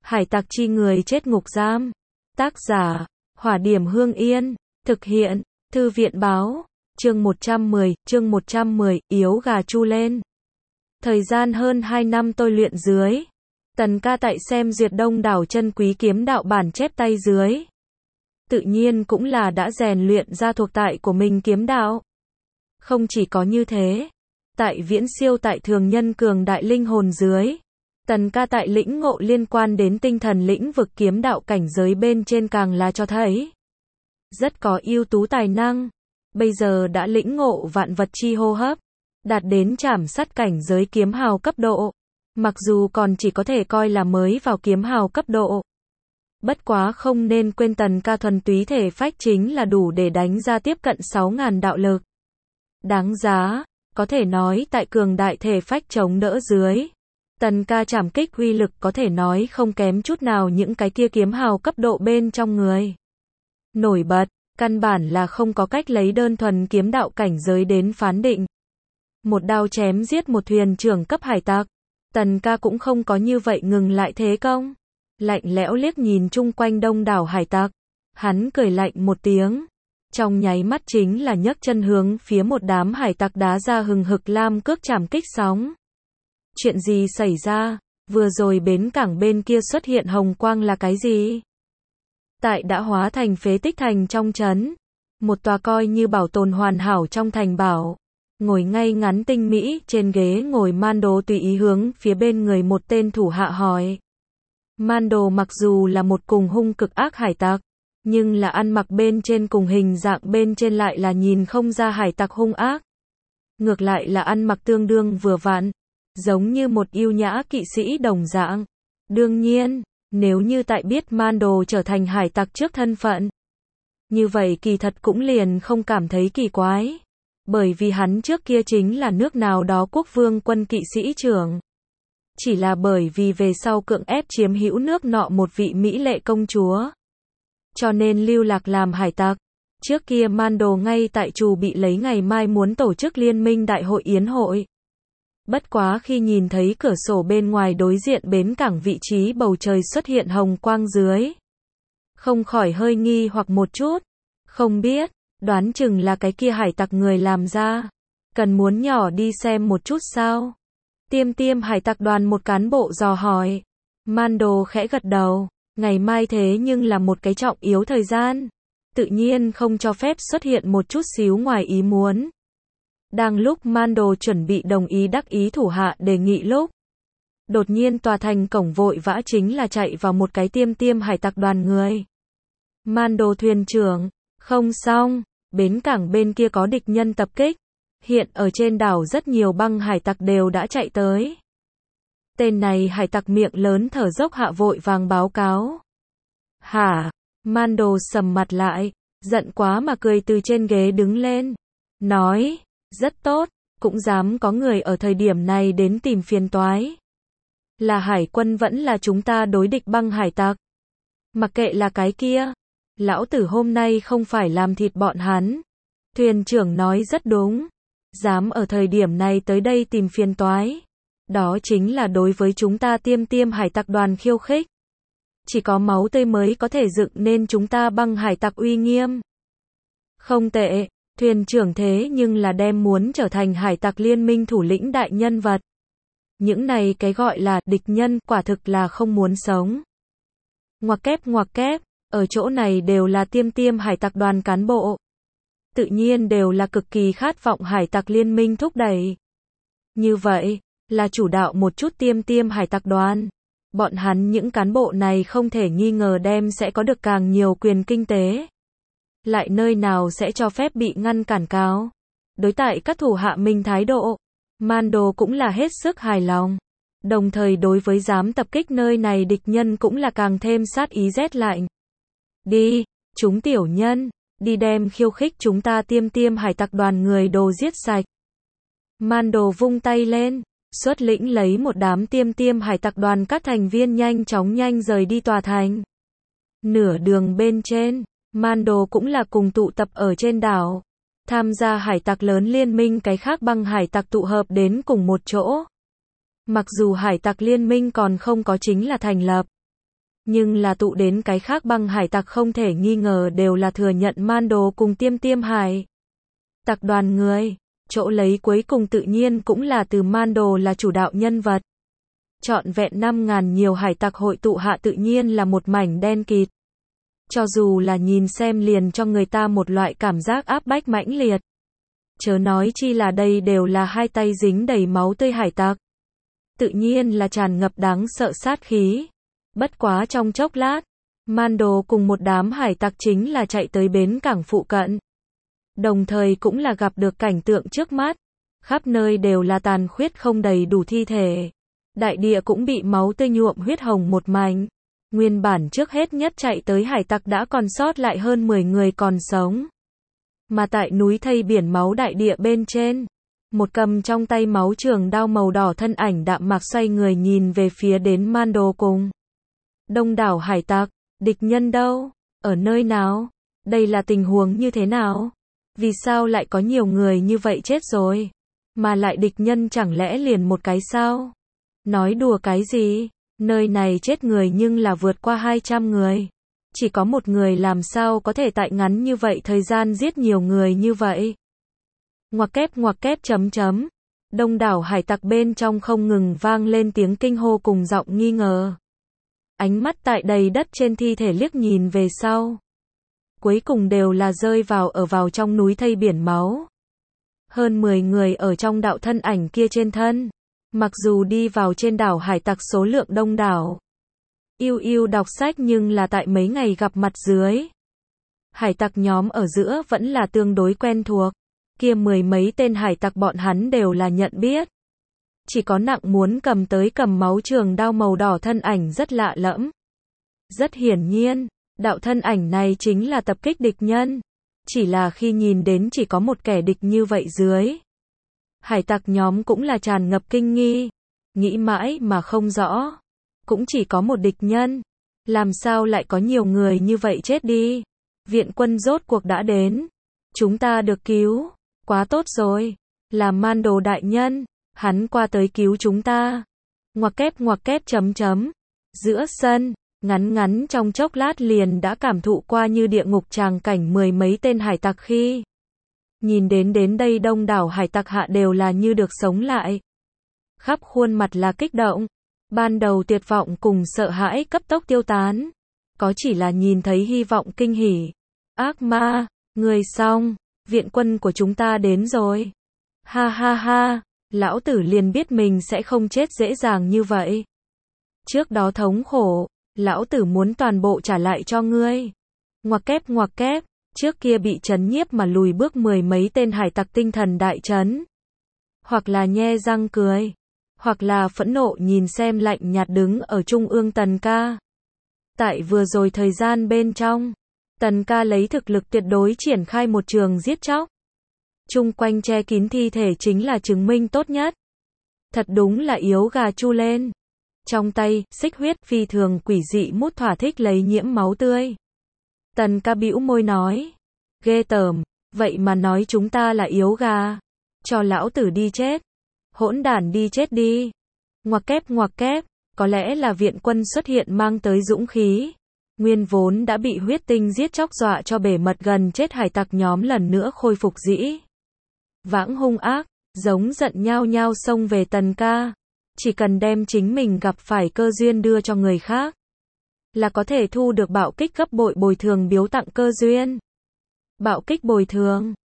Hải tặc chi người chết ngục giam. Tác giả, Hỏa Điểm Hương Yên. Thực hiện, Thư viện Báo. Chương 110, yếu gà chu lên. Thời gian hơn 2 năm tôi luyện dưới. Tần ca tại xem duyệt đông đảo chân quý kiếm đạo bản chép tay dưới. Tự nhiên cũng là đã rèn luyện ra thuộc tại của mình kiếm đạo. Không chỉ có như thế, tại viễn siêu tại thường nhân cường đại linh hồn dưới. Tần ca tại lĩnh ngộ liên quan đến tinh thần lĩnh vực kiếm đạo cảnh giới bên trên càng là cho thấy rất có ưu tú tài năng. Bây giờ đã lĩnh ngộ vạn vật chi hô hấp, đạt đến trảm sát cảnh giới kiếm hào cấp độ. Mặc dù còn chỉ có thể coi là mới vào kiếm hào cấp độ. Bất quá không nên quên tần ca thuần túy thể phách chính là đủ để đánh ra tiếp cận 6.000 đạo lực. Đáng giá, có thể nói tại cường đại thể phách chống đỡ dưới. Tần ca trảm kích uy lực có thể nói không kém chút nào những cái kia kiếm hào cấp độ bên trong người. Nổi bật, căn bản là không có cách lấy đơn thuần kiếm đạo cảnh giới đến phán định. Một đao chém giết một thuyền trưởng cấp hải tặc. Tần ca cũng không có như vậy ngừng lại thế công. Lạnh lẽo liếc nhìn chung quanh đông đảo hải tặc. Hắn cười lạnh một tiếng. Trong nháy mắt chính là nhấc chân hướng phía một đám hải tặc đá ra hừng hực lam cước trảm kích sóng. Chuyện gì xảy ra? Vừa rồi bến cảng bên kia xuất hiện hồng quang là cái gì? Tại đã hóa thành phế tích thành trong trấn. Một tòa coi như bảo tồn hoàn hảo trong thành bảo. Ngồi ngay ngắn tinh mỹ trên ghế ngồi Mando tùy ý hướng phía bên người một tên thủ hạ hỏi. Mando mặc dù là một cùng hung cực ác hải tặc, nhưng là ăn mặc bên trên cùng hình dạng bên trên lại là nhìn không ra hải tặc hung ác. Ngược lại là ăn mặc tương đương vừa vặn, giống như một yêu nhã kỵ sĩ đồng dạng. Đương nhiên, nếu như tại biết Mando trở thành hải tặc trước thân phận, như vậy kỳ thật cũng liền không cảm thấy kỳ quái. Bởi vì hắn trước kia chính là nước nào đó quốc vương quân kỵ sĩ trưởng. Chỉ là bởi vì về sau cưỡng ép chiếm hữu nước nọ một vị mỹ lệ công chúa. Cho nên lưu lạc làm hải tặc. Trước kia Mando ngay tại trù bị lấy ngày mai muốn tổ chức liên minh đại hội yến hội. Bất quá khi nhìn thấy cửa sổ bên ngoài đối diện bến cảng vị trí bầu trời xuất hiện hồng quang dưới. Không khỏi hơi nghi hoặc một chút. Không biết, đoán chừng là cái kia hải tặc người làm ra. Cần muốn nhỏ đi xem một chút sao? Tiêm hải tặc đoàn một cán bộ dò hỏi. Mando khẽ gật đầu. Ngày mai thế nhưng là một cái trọng yếu thời gian. Tự nhiên không cho phép xuất hiện một chút xíu ngoài ý muốn. Đang lúc Mando chuẩn bị đồng ý đắc ý thủ hạ đề nghị lúc. Đột nhiên tòa thành cổng vội vã chính là chạy vào một cái tiêm hải tặc đoàn người. Mando thuyền trưởng, không xong, bến cảng bên kia có địch nhân tập kích. Hiện ở trên đảo rất nhiều băng hải tặc đều đã chạy tới. Tên này hải tặc miệng lớn thở dốc hạ vội vàng báo cáo. Hả? Mando sầm mặt lại, giận quá mà cười từ trên ghế đứng lên. Nói, rất tốt, cũng dám có người ở thời điểm này đến tìm phiền toái. Là hải quân vẫn là chúng ta đối địch băng hải tặc. Mặc kệ là cái kia, lão tử hôm nay không phải làm thịt bọn hắn. Thuyền trưởng nói rất đúng. Dám ở thời điểm này tới đây tìm phiền toái. Đó chính là đối với chúng ta tiêm hải tặc đoàn khiêu khích. Chỉ có máu tươi mới có thể dựng nên chúng ta băng hải tặc uy nghiêm. Không tệ, thuyền trưởng thế nhưng là đem muốn trở thành hải tặc liên minh thủ lĩnh đại nhân vật. Những này cái gọi là địch nhân quả thực là không muốn sống. Ngoặc kép, ở chỗ này đều là tiêm hải tặc đoàn cán bộ. Tự nhiên đều là cực kỳ khát vọng hải tặc liên minh thúc đẩy. Như vậy, là chủ đạo một chút tiêm hải tặc đoàn. Bọn hắn những cán bộ này không thể nghi ngờ đem sẽ có được càng nhiều quyền kinh tế. Lại nơi nào sẽ cho phép bị ngăn cản cáo. Đối tại các thủ hạ mình thái độ, Mando cũng là hết sức hài lòng. Đồng thời đối với dám tập kích nơi này địch nhân cũng là càng thêm sát ý rét lạnh. Đi, chúng tiểu nhân, đi đem khiêu khích chúng ta tiêm hải tặc đoàn người đồ giết sạch. Mando vung tay lên, xuất lĩnh lấy một đám tiêm hải tặc đoàn các thành viên nhanh rời đi tòa thành. Nửa đường bên trên, Mando cũng là cùng tụ tập ở trên đảo. Tham gia hải tặc lớn liên minh cái khác băng hải tặc tụ hợp đến cùng một chỗ. Mặc dù hải tặc liên minh còn không có chính là thành lập. Nhưng là tụ đến cái khác băng hải tặc không thể nghi ngờ đều là thừa nhận Mando cùng Tiêm Tiêm hải tặc đoàn người. Chỗ lấy cuối cùng tự nhiên cũng là từ Mando là chủ đạo nhân vật. Trọn vẹn 5.000 nhiều hải tặc hội tụ hạ tự nhiên là một mảnh đen kịt. Cho dù là nhìn xem liền cho người ta một loại cảm giác áp bách mãnh liệt. Chớ nói chi là đây đều là hai tay dính đầy máu tươi hải tặc. Tự nhiên là tràn ngập đáng sợ sát khí. Bất quá trong chốc lát, Mando cùng một đám hải tặc chính là chạy tới bến cảng phụ cận. Đồng thời cũng là gặp được cảnh tượng trước mắt. Khắp nơi đều là tàn khuyết không đầy đủ thi thể. Đại địa cũng bị máu tươi nhuộm huyết hồng một mảnh. Nguyên bản trước hết nhất chạy tới hải tặc đã còn sót lại hơn 10 người còn sống. Mà tại núi thây biển máu đại địa bên trên, một cầm trong tay máu trường đao màu đỏ thân ảnh đạm mạc xoay người nhìn về phía đến Mando cùng đông đảo hải tặc. Địch nhân đâu? Ở nơi nào? Đây là tình huống như thế nào? Vì sao lại có nhiều người như vậy chết rồi? Mà lại địch nhân chẳng lẽ liền một cái sao? Nói đùa cái gì? Nơi này chết người nhưng là vượt qua 200 người. Chỉ có một người làm sao có thể tại ngắn như vậy thời gian giết nhiều người như vậy? Ngoặc kép chấm chấm. Đông đảo hải tặc bên trong không ngừng vang lên tiếng kinh hô cùng giọng nghi ngờ. Ánh mắt tại đầy đất trên thi thể liếc nhìn về sau. Cuối cùng đều là rơi vào trong núi thây biển máu. Hơn 10 người ở trong đạo thân ảnh kia trên thân. Mặc dù đi vào trên đảo hải tặc số lượng đông đảo. Yêu đọc sách nhưng là tại mấy ngày gặp mặt dưới. Hải tặc nhóm ở giữa vẫn là tương đối quen thuộc. Kia 10 mấy tên hải tặc bọn hắn đều là nhận biết. Chỉ có nặng muốn cầm máu trường đao màu đỏ thân ảnh rất lạ lẫm. Rất hiển nhiên, đạo thân ảnh này chính là tập kích địch nhân. Chỉ là khi nhìn đến chỉ có một kẻ địch như vậy dưới. Hải tặc nhóm cũng là tràn ngập kinh nghi. Nghĩ mãi mà không rõ. Cũng chỉ có một địch nhân. Làm sao lại có nhiều người như vậy chết đi? Viện quân rốt cuộc đã đến. Chúng ta được cứu. Quá tốt rồi. Là Mando đại nhân. Hắn qua tới cứu chúng ta. Ngoặc kép chấm chấm. Giữa sân, ngắn trong chốc lát liền đã cảm thụ qua như địa ngục tràng cảnh 10 mấy tên hải tặc khi. Nhìn đến đây đông đảo hải tặc hạ đều là như được sống lại. Khắp khuôn mặt là kích động. Ban đầu tuyệt vọng cùng sợ hãi cấp tốc tiêu tán. Có chỉ là nhìn thấy hy vọng kinh hỉ. Ác ma, người xong, viện quân của chúng ta đến rồi. Ha ha ha, lão tử liền biết mình sẽ không chết dễ dàng như vậy. Trước đó thống khổ, lão tử muốn toàn bộ trả lại cho ngươi. Ngoặc kép, trước kia bị trấn nhiếp mà lùi bước 10 mấy tên hải tặc tinh thần đại trấn. Hoặc là nhe răng cười. Hoặc là phẫn nộ nhìn xem lạnh nhạt đứng ở trung ương Tần Ca. Tại vừa rồi thời gian bên trong, Tần Ca lấy thực lực tuyệt đối triển khai một trường giết chóc. Chung quanh che kín thi thể chính là chứng minh tốt nhất. Thật đúng là yếu gà chu lên. Trong tay, xích huyết phi thường quỷ dị mút thỏa thích lấy nhiễm máu tươi. Tần Ca bĩu môi nói. Ghê tởm, vậy mà nói chúng ta là yếu gà. Cho lão tử đi chết. Hỗn đản đi chết đi. Ngoặc kép, có lẽ là viện quân xuất hiện mang tới dũng khí. Nguyên vốn đã bị huyết tinh giết chóc dọa cho bể mật gần chết hải tặc nhóm lần nữa khôi phục dĩ vãng hung ác, giống giận nhao xông về Tần Ca. Chỉ cần đem chính mình gặp phải cơ duyên đưa cho người khác, là có thể thu được bạo kích gấp bội bồi thường biếu tặng cơ duyên. Bạo kích bồi thường,